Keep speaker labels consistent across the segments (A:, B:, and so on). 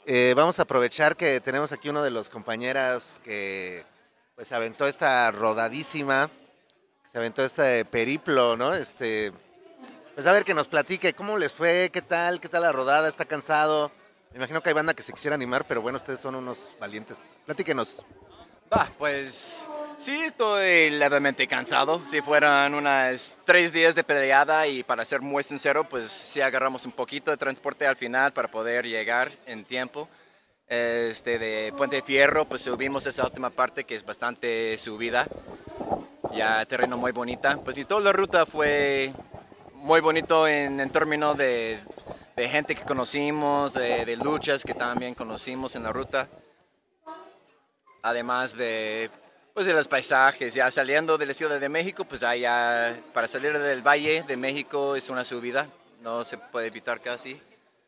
A: Vamos a aprovechar que tenemos aquí uno de los compañeros que pues aventó esta rodadísima, se aventó este periplo, ¿no? Pues a ver que nos platique cómo les fue, qué tal la rodada, está cansado. Me imagino que hay banda que se quisiera animar, pero bueno, ustedes son unos valientes. Platíquenos.
B: Pues sí, estoy levemente cansado. Si fueran unas 3 días de peleada y para ser muy sincero, pues sí agarramos un poquito de transporte al final para poder llegar en tiempo. De Puente Fierro, pues subimos esa última parte que es bastante subida, ya terreno muy bonita. Pues y toda la ruta fue muy bonito en términos de gente que conocimos, de luchas que también conocimos en la ruta. Además pues de los paisajes, ya saliendo de la Ciudad de México, pues allá para salir del Valle de México es una subida, no se puede evitar casi.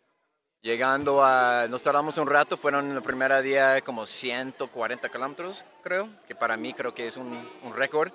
B: Nos tardamos un rato, fueron el primer día como 140 kilómetros, creo, que para mí creo que es un récord.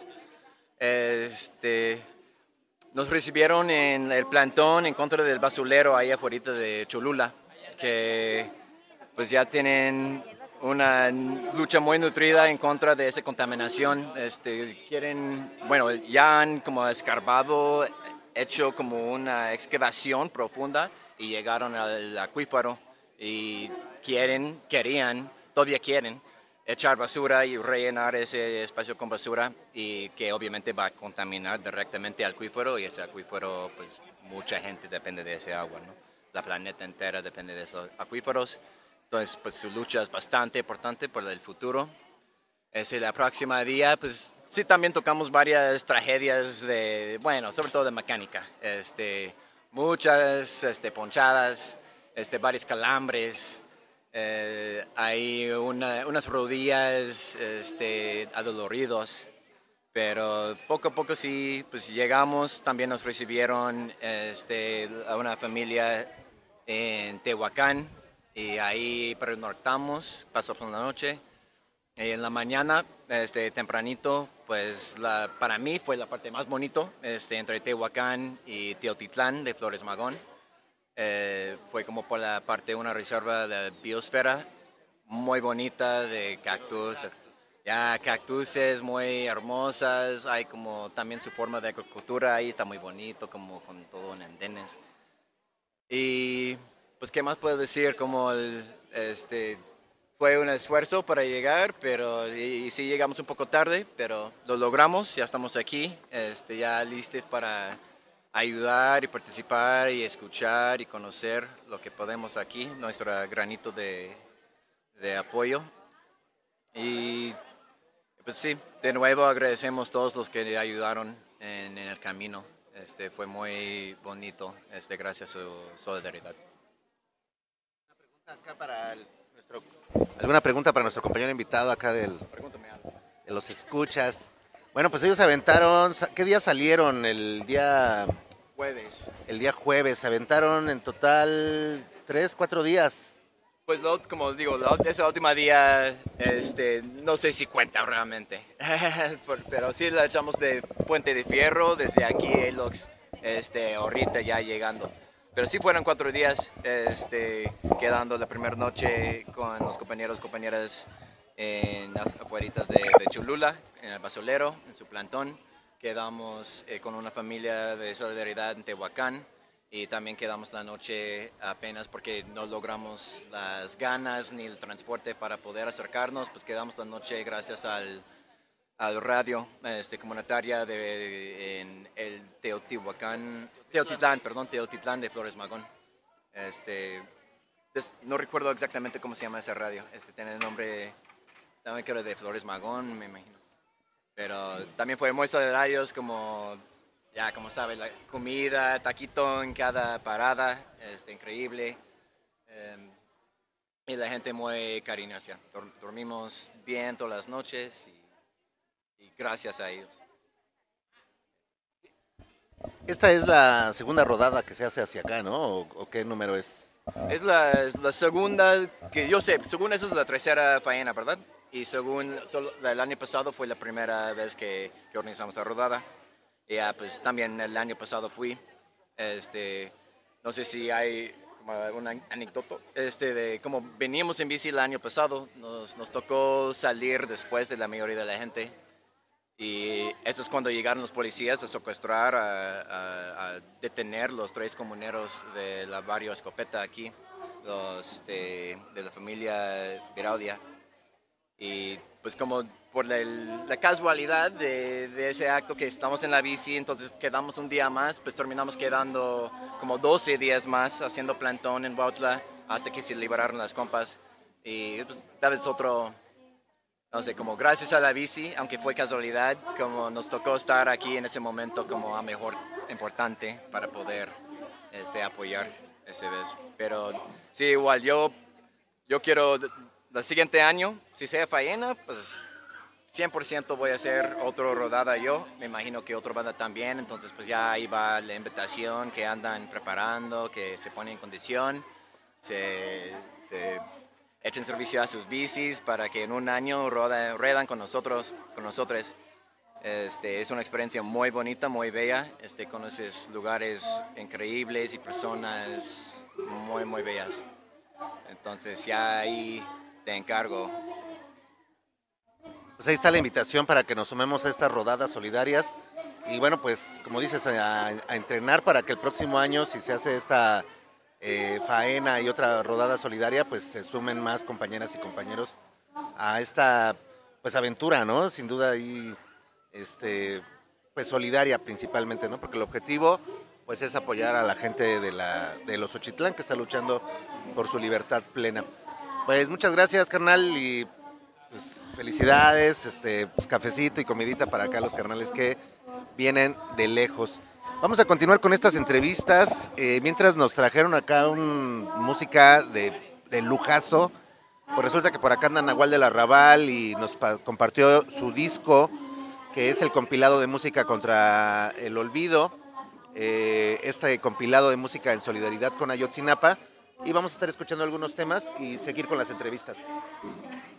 B: Nos recibieron en el plantón en contra del basurero ahí afuera de Cholula, que pues ya tienen una lucha muy nutrida en contra de esa contaminación. Bueno, ya han como escarbado, hecho como una excavación profunda y llegaron al acuífero y todavía quieren echar basura y rellenar ese espacio con basura y que obviamente va a contaminar directamente al acuífero y ese acuífero, pues mucha gente depende de ese agua, ¿no? La planeta entera depende de esos acuíferos. Entonces, pues su lucha es bastante importante por el futuro. La próxima día, pues sí, también tocamos varias tragedias bueno, sobre todo de mecánica. Muchas ponchadas, varios calambres. Hay unas rodillas adoloridos, pero poco a poco sí, pues llegamos. También nos recibieron a una familia en Tehuacán y ahí pernortamos, pasamos la noche. Y en la mañana, tempranito, pues para mí fue la parte más bonito, entre Tehuacán y Teotitlán de Flores Magón. Fue como por la parte de una reserva de biosfera muy bonita de cactus. Ya cactuses muy hermosas, hay como también su forma de agricultura ahí, está muy bonito, como con todo en andenes. Y pues, ¿qué más puedo decir? Fue un esfuerzo para llegar, pero y sí llegamos un poco tarde, pero lo logramos, ya estamos aquí, ya listos para ayudar y participar y escuchar y conocer lo que podemos aquí, nuestro granito de apoyo. Y pues sí, de nuevo agradecemos a todos los que ayudaron en el camino. Fue muy bonito, gracias a su solidaridad.
A: Acá ¿Alguna pregunta para nuestro compañero invitado acá
B: Pregúntame algo.
A: de los escuchas? Bueno, pues ellos aventaron, ¿qué día salieron?
B: Jueves.
A: El día jueves, aventaron en total 3, 4 días.
B: Pues como digo, ese último día, no sé si cuenta realmente, pero sí la echamos de Puente de Fierro desde aquí, Elox, ahorita ya llegando. Pero sí fueron 4 días, quedando la primera noche con los compañeras en las afueritas de Cholula, en el basurero, en su plantón. Quedamos con una familia de solidaridad en Tehuacán. Y también quedamos la noche apenas porque no logramos las ganas ni el transporte para poder acercarnos, pues quedamos la noche gracias al radio comunitaria en el Teotitlán de Flores Magón. No recuerdo exactamente cómo se llama ese radio, tiene el nombre, también creo de Flores Magón, me imagino. Pero también fue muy solidarios ya como sabes, la comida, taquito en cada parada, increíble. Y la gente muy cariñosa. Dormimos bien todas las noches y gracias a ellos.
A: Esta es la segunda rodada que se hace hacia acá, ¿no? ¿O qué número es?
B: Es la segunda, que yo sé, según eso es la tercera faena, ¿verdad? Y según el año pasado fue la primera vez que organizamos la rodada. Ya, pues también el año pasado fui. No sé si hay como una anécdota, de cómo veníamos en bici el año pasado, nos tocó salir después de la mayoría de la gente. Y eso es cuando llegaron los policías a secuestrar, a detener los 3 comuneros de la barrio Escopeta aquí, los de la familia Viraudia. Y pues como por la casualidad de ese acto que estamos en la bici, entonces quedamos un día más, pues terminamos quedando como 12 días más haciendo plantón en Huautla hasta que se liberaron las compas. Y pues tal vez otro, no sé, como gracias a la bici, aunque fue casualidad, como nos tocó estar aquí en ese momento como a mejor importante para poder apoyar ese vez. Pero sí, igual yo quiero el siguiente año, si sea faena, pues 100% voy a hacer otra rodada yo, me imagino que otra banda también, entonces pues ya ahí va la invitación que andan preparando, que se ponen en condición, se echen servicio a sus bicis para que en un año ruedan con nosotros. Es una experiencia muy bonita, muy bella, conoces lugares increíbles y personas muy, muy bellas. Entonces ya ahí te encargo.
A: Pues ahí está la invitación para que nos sumemos a estas rodadas solidarias y bueno, pues como dices, a entrenar para que el próximo año, si se hace esta faena y otra rodada solidaria, pues se sumen más compañeras y compañeros a esta pues aventura, ¿no? Sin duda ahí, pues solidaria principalmente, ¿no? Porque el objetivo pues es apoyar a la gente de los Ochitlán que está luchando por su libertad plena. Pues muchas gracias, carnal, y pues, felicidades, pues, cafecito y comidita para acá los carnales que vienen de lejos. Vamos a continuar con estas entrevistas, mientras nos trajeron acá música de lujazo. Pues resulta que por acá anda Nahual del Arrabal y nos compartió su disco, que es el compilado de música contra el olvido, este compilado de música en solidaridad con Ayotzinapa, y vamos a estar escuchando algunos temas y seguir con las entrevistas.